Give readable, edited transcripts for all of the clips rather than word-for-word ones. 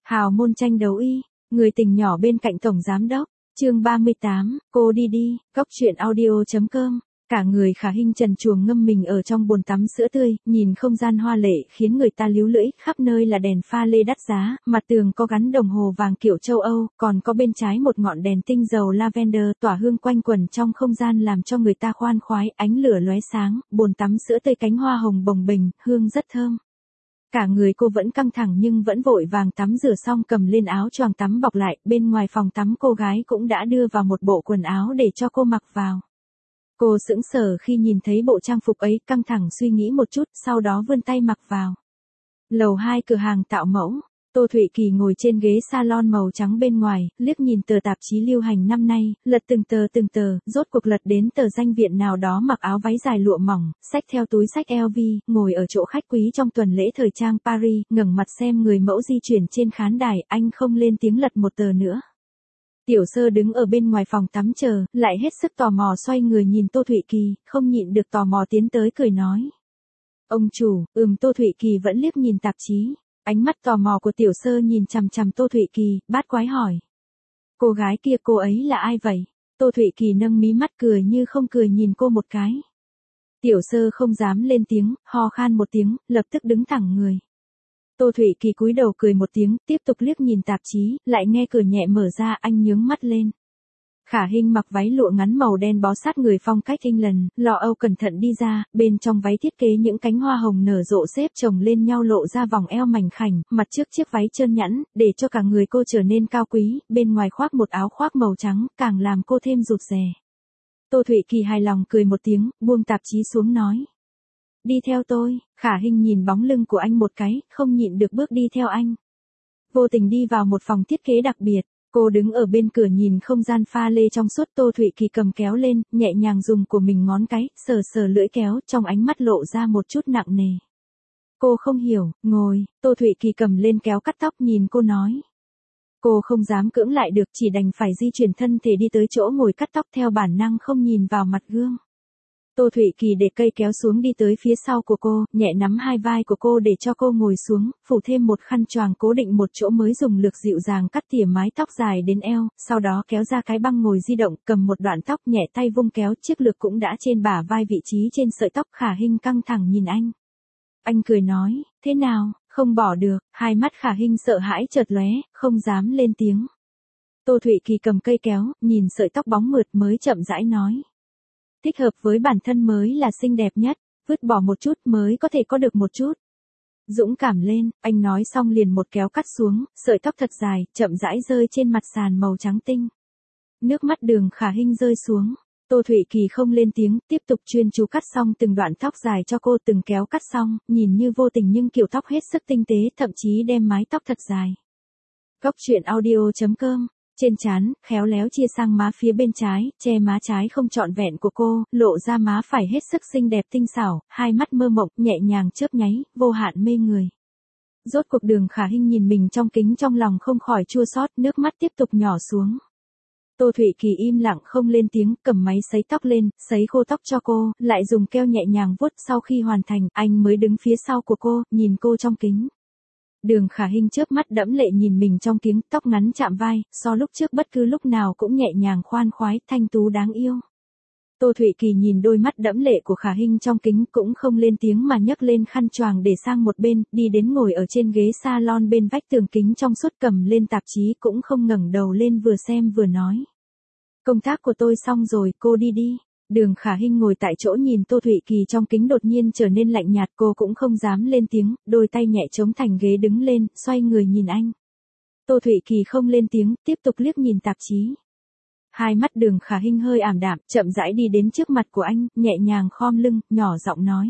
Hào môn tranh đấu y, người tình nhỏ bên cạnh tổng giám đốc, chương 38, cô đi đi, góc truyện audio.com. Cả người Khả Hinh trần truồng ngâm mình ở trong bồn tắm sữa tươi, nhìn không gian hoa lệ khiến người ta líu lưỡi, khắp nơi là đèn pha lê đắt giá, mặt tường có gắn đồng hồ vàng kiểu châu Âu, còn có bên trái một ngọn đèn tinh dầu lavender tỏa hương quanh quẩn trong không gian làm cho người ta khoan khoái, ánh lửa lóe sáng, bồn tắm sữa tươi cánh hoa hồng bồng bềnh, hương rất thơm. Cả người cô vẫn căng thẳng nhưng vẫn vội vàng tắm rửa xong cầm lên áo choàng tắm bọc lại, bên ngoài phòng tắm cô gái cũng đã đưa vào một bộ quần áo để cho cô mặc vào. Cô sững sờ khi nhìn thấy bộ trang phục ấy, căng thẳng suy nghĩ một chút, sau đó vươn tay mặc vào. Lầu 2 cửa hàng tạo mẫu, Tô Thụy Kỳ ngồi trên ghế salon màu trắng bên ngoài, liếc nhìn tờ tạp chí lưu hành năm nay, lật từng tờ, rốt cuộc lật đến tờ danh viện nào đó mặc áo váy dài lụa mỏng, xách theo túi xách LV, ngồi ở chỗ khách quý trong tuần lễ thời trang Paris, ngẩng mặt xem người mẫu di chuyển trên khán đài, anh không lên tiếng lật một tờ nữa. Tiểu Sơ đứng ở bên ngoài phòng tắm chờ, lại hết sức tò mò xoay người nhìn Tô Thụy Kỳ, không nhịn được tò mò tiến tới cười nói. Ông chủ, Tô Thụy Kỳ vẫn liếc nhìn tạp chí, ánh mắt tò mò của Tiểu Sơ nhìn chằm chằm Tô Thụy Kỳ, bát quái hỏi. Cô gái kia cô ấy là ai vậy? Tô Thụy Kỳ nâng mí mắt cười như không cười nhìn cô một cái. Tiểu Sơ không dám lên tiếng, ho khan một tiếng, lập tức đứng thẳng người. Tô Thụy Kỳ cúi đầu cười một tiếng, tiếp tục liếc nhìn tạp chí, lại nghe cửa nhẹ mở ra, anh nhướng mắt lên. Khả Hinh mặc váy lụa ngắn màu đen bó sát người phong cách England, lọ Âu cẩn thận đi ra, bên trong váy thiết kế những cánh hoa hồng nở rộ xếp chồng lên nhau lộ ra vòng eo mảnh khảnh, mặt trước chiếc váy trơn nhẵn, để cho cả người cô trở nên cao quý, bên ngoài khoác một áo khoác màu trắng, càng làm cô thêm rụt rè. Tô Thụy Kỳ hài lòng cười một tiếng, buông tạp chí xuống nói. Đi theo tôi, Khả Hinh nhìn bóng lưng của anh một cái, không nhịn được bước đi theo anh. Vô tình đi vào một phòng thiết kế đặc biệt, cô đứng ở bên cửa nhìn không gian pha lê trong suốt. Tô Thụy Kỳ cầm kéo lên, nhẹ nhàng dùng của mình ngón cái, sờ lưỡi kéo, trong ánh mắt lộ ra một chút nặng nề. Cô không hiểu, ngồi, Tô Thụy Kỳ cầm lên kéo cắt tóc nhìn cô nói. Cô không dám cưỡng lại được, chỉ đành phải di chuyển thân thể đi tới chỗ ngồi cắt tóc, theo bản năng không nhìn vào mặt gương. Tô Thụy Kỳ để cây kéo xuống đi tới phía sau của cô, nhẹ nắm hai vai của cô để cho cô ngồi xuống, phủ thêm một khăn choàng cố định một chỗ mới dùng lược dịu dàng cắt tỉa mái tóc dài đến eo, sau đó kéo ra cái băng ngồi di động, cầm một đoạn tóc nhẹ tay vung kéo, chiếc lược cũng đã trên bả vai vị trí trên sợi tóc. Khả Hinh căng thẳng nhìn anh. Anh cười nói, thế nào, không bỏ được, hai mắt Khả Hinh sợ hãi chợt lóe, không dám lên tiếng. Tô Thụy Kỳ cầm cây kéo, nhìn sợi tóc bóng mượt mới chậm rãi nói. Thích hợp với bản thân mới là xinh đẹp nhất, vứt bỏ một chút mới có thể có được một chút. Dũng cảm lên, anh nói xong liền một kéo cắt xuống, sợi tóc thật dài, chậm rãi rơi trên mặt sàn màu trắng tinh. Nước mắt Đường Khả Hinh rơi xuống, Tô Thụy Kỳ không lên tiếng, tiếp tục chuyên chú cắt xong từng đoạn tóc dài cho cô, từng kéo cắt xong, nhìn như vô tình nhưng kiểu tóc hết sức tinh tế, thậm chí đem mái tóc thật dài. Góc truyện audio.com. Trên trán, khéo léo chia sang má phía bên trái, che má trái không trọn vẹn của cô, lộ ra má phải hết sức xinh đẹp tinh xảo, hai mắt mơ mộng, nhẹ nhàng chớp nháy, vô hạn mê người. Rốt cuộc Đường Khả Hinh nhìn mình trong kính, trong lòng không khỏi chua xót, nước mắt tiếp tục nhỏ xuống. Tô Thụy Kỳ im lặng không lên tiếng, cầm máy sấy tóc lên, sấy khô tóc cho cô, lại dùng keo nhẹ nhàng vuốt. Sau khi hoàn thành, anh mới đứng phía sau của cô, nhìn cô trong kính. Đường Khả Hinh chớp mắt đẫm lệ nhìn mình trong kính, tóc ngắn chạm vai, so lúc trước bất cứ lúc nào cũng nhẹ nhàng khoan khoái, thanh tú đáng yêu. Tô Thụy Kỳ nhìn đôi mắt đẫm lệ của Khả Hinh trong kính, cũng không lên tiếng mà nhấc lên khăn choàng để sang một bên, đi đến ngồi ở trên ghế salon bên vách tường kính trong suốt, cầm lên tạp chí, cũng không ngẩng đầu lên, vừa xem vừa nói. Công tác của tôi xong rồi, cô đi đi. Đường Khả Hinh ngồi tại chỗ nhìn Tô Thụy Kỳ trong kính đột nhiên trở nên lạnh nhạt, cô cũng không dám lên tiếng, đôi tay nhẹ chống thành ghế đứng lên, xoay người nhìn anh. Tô Thụy Kỳ không lên tiếng, tiếp tục liếc nhìn tạp chí. Hai mắt Đường Khả Hinh hơi ảm đạm, chậm rãi đi đến trước mặt của anh, nhẹ nhàng khom lưng, nhỏ giọng nói.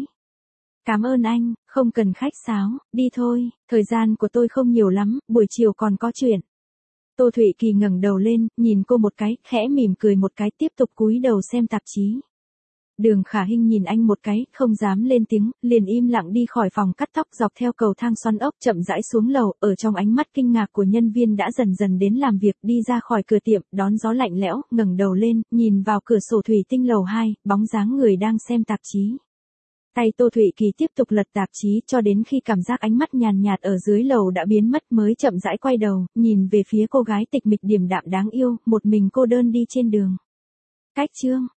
Cảm ơn anh, không cần khách sáo, đi thôi, thời gian của tôi không nhiều lắm, buổi chiều còn có chuyện. Tô Thụy Kỳ ngẩng đầu lên, nhìn cô một cái, khẽ mỉm cười một cái, tiếp tục cúi đầu xem tạp chí. Đường Khả Hinh nhìn anh một cái, không dám lên tiếng, liền im lặng đi khỏi phòng cắt tóc, dọc theo cầu thang xoắn ốc, chậm rãi xuống lầu, ở trong ánh mắt kinh ngạc của nhân viên đã dần dần đến làm việc, đi ra khỏi cửa tiệm, đón gió lạnh lẽo, ngẩng đầu lên, nhìn vào cửa sổ thủy tinh lầu 2, bóng dáng người đang xem tạp chí. Tay Tô Thụy Kỳ tiếp tục lật tạp chí cho đến khi cảm giác ánh mắt nhàn nhạt ở dưới lầu đã biến mất mới chậm rãi quay đầu, nhìn về phía cô gái tịch mịch điềm đạm đáng yêu, một mình cô đơn đi trên đường. Cách chương